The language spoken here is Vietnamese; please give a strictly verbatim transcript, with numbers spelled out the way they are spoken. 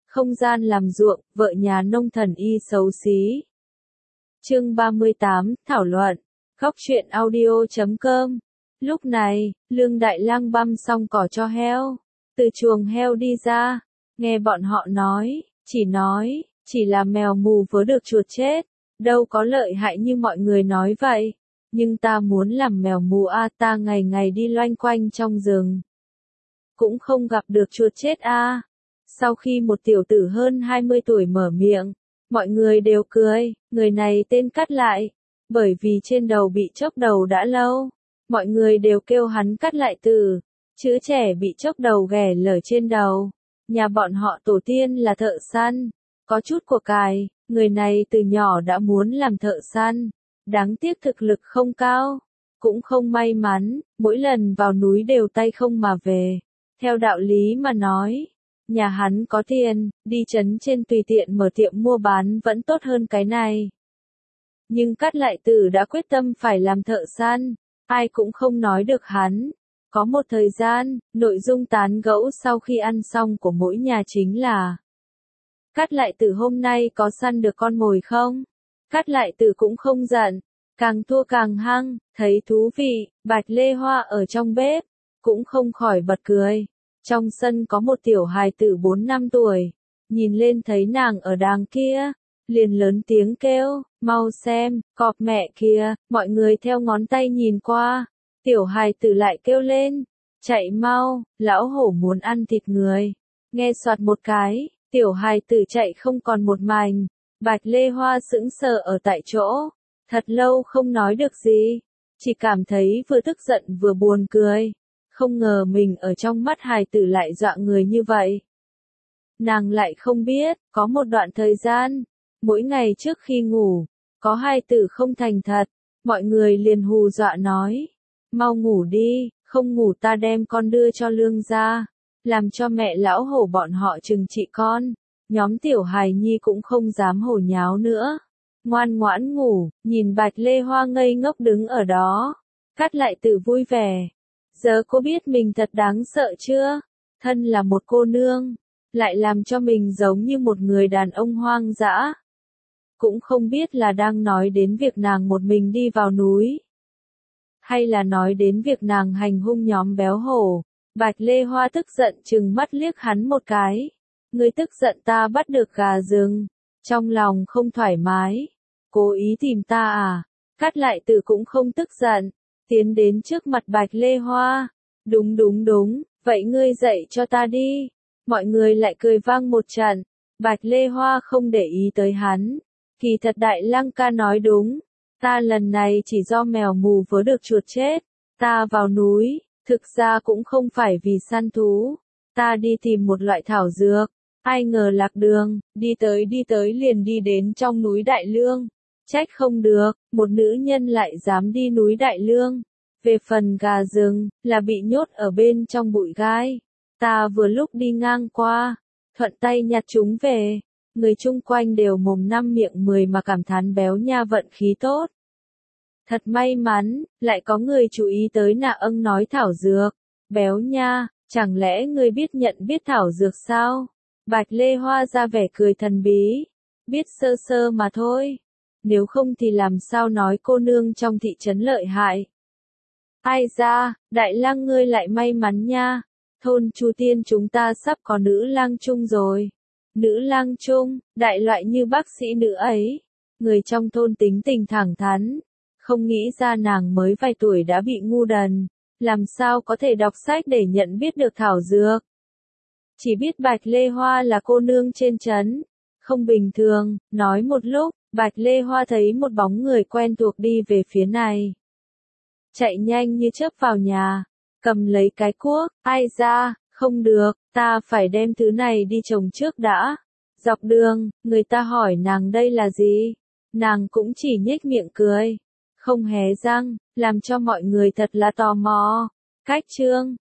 không gian làm ruộng, vợ nhà nông thần y xấu xí. Chương ba mươi tám, thảo luận. Góc truyện audio chấm com. Lúc này, Lương Đại Lang băm xong cỏ cho heo, từ chuồng heo đi ra, nghe bọn họ nói, chỉ nói, chỉ là mèo mù vớ được chuột chết, đâu có lợi hại như mọi người nói vậy. Nhưng ta muốn làm mèo mù a, ta ngày ngày đi loanh quanh trong rừng, cũng không gặp được chuột chết a. Sau khi một tiểu tử hơn hai mươi tuổi mở miệng, mọi người đều cười, người này tên Cắt Lại, bởi vì trên đầu bị chốc đầu đã lâu, mọi người đều kêu hắn Cắt Lại Tử, chữ trẻ bị chốc đầu ghẻ lở trên đầu. Nhà bọn họ tổ tiên là thợ săn, có chút của cải, người này từ nhỏ đã muốn làm thợ săn, đáng tiếc thực lực không cao, cũng không may mắn, mỗi lần vào núi đều tay không mà về. Theo đạo lý mà nói, nhà hắn có tiền, đi trấn trên tùy tiện mở tiệm mua bán vẫn tốt hơn cái này. Nhưng Cắt Lại Tử đã quyết tâm phải làm thợ săn, ai cũng không nói được hắn. Có một thời gian, nội dung tán gẫu sau khi ăn xong của mỗi nhà chính là: Cắt Lại Tử hôm nay có săn được con mồi không? Cắt Lại Tử cũng không giận, càng thua càng hăng, thấy thú vị. Bạch Lê Hoa ở trong bếp, cũng không khỏi bật cười. Trong sân có một tiểu hài tử bốn năm tuổi, nhìn lên thấy nàng ở đàng kia, liền lớn tiếng kêu, mau xem, cọp mẹ kia. Mọi người theo ngón tay nhìn qua, tiểu hài tử lại kêu lên, chạy mau, lão hổ muốn ăn thịt người. Nghe soạt một cái, tiểu hài tử chạy không còn một mảnh. Bạch Lê Hoa sững sờ ở tại chỗ, thật lâu không nói được gì, chỉ cảm thấy vừa tức giận vừa buồn cười. Không ngờ mình ở trong mắt hài tử lại dọa người như vậy. Nàng lại không biết, có một đoạn thời gian, mỗi ngày trước khi ngủ, có hài tử không thành thật, mọi người liền hù dọa nói, mau ngủ đi, không ngủ ta đem con đưa cho Lương gia, làm cho mẹ lão hổ bọn họ trừng trị con. Nhóm tiểu hài nhi cũng không dám hổ nháo nữa, ngoan ngoãn ngủ. Nhìn Bạch Lê Hoa ngây ngốc đứng ở đó, Cắt Lại Tử vui vẻ. Giờ cô biết mình thật đáng sợ chưa? Thân là một cô nương, lại làm cho mình giống như một người đàn ông hoang dã. Cũng không biết là đang nói đến việc nàng một mình đi vào núi, hay là nói đến việc nàng hành hung nhóm béo hổ. Bạch Lê Hoa tức giận trừng mắt liếc hắn một cái. Ngươi tức giận ta bắt được gà rừng, trong lòng không thoải mái, cố ý tìm ta à? Cắt Lại Tử cũng không tức giận, tiến đến trước mặt Bạch Lê Hoa. Đúng đúng đúng, vậy ngươi dạy cho ta đi. Mọi người lại cười vang một trận. Bạch Lê Hoa không để ý tới hắn. Kỳ thật Đại Lang ca nói đúng, ta lần này chỉ do mèo mù vớ được chuột chết. Ta vào núi, thực ra cũng không phải vì săn thú, ta đi tìm một loại thảo dược. Ai ngờ lạc đường, đi tới đi tới liền đi đến trong núi Đại Lương. Trách không được, một nữ nhân lại dám đi núi Đại Lương. Về phần gà rừng, là bị nhốt ở bên trong bụi gai. Ta vừa lúc đi ngang qua, thuận tay nhặt chúng về. Người chung quanh đều mồm năm miệng mười mà cảm thán béo nha vận khí tốt. Thật may mắn, lại có người chú ý tới nạ âng nói thảo dược. Béo nha, chẳng lẽ ngươi biết nhận biết thảo dược sao? Bạch Lê Hoa ra vẻ cười thần bí, biết sơ sơ mà thôi, nếu không thì làm sao nói cô nương trong thị trấn lợi hại. Ai ra, Đại Lang ngươi lại may mắn nha, thôn Chu Tiên chúng ta sắp có nữ lang trung rồi. Nữ lang trung, đại loại như bác sĩ nữ ấy, người trong thôn tính tình thẳng thắn, không nghĩ ra nàng mới vài tuổi đã bị ngu đần, làm sao có thể đọc sách để nhận biết được thảo dược. Chỉ biết Bạch Lê Hoa là cô nương trên trấn, không bình thường. Nói một lúc, Bạch Lê Hoa thấy một bóng người quen thuộc đi về phía này. Chạy nhanh như chớp vào nhà, cầm lấy cái cuốc. Ai ra, không được, ta phải đem thứ này đi trồng trước đã. Dọc đường, người ta hỏi nàng đây là gì, nàng cũng chỉ nhếch miệng cười, không hé răng, làm cho mọi người thật là tò mò. Cách chương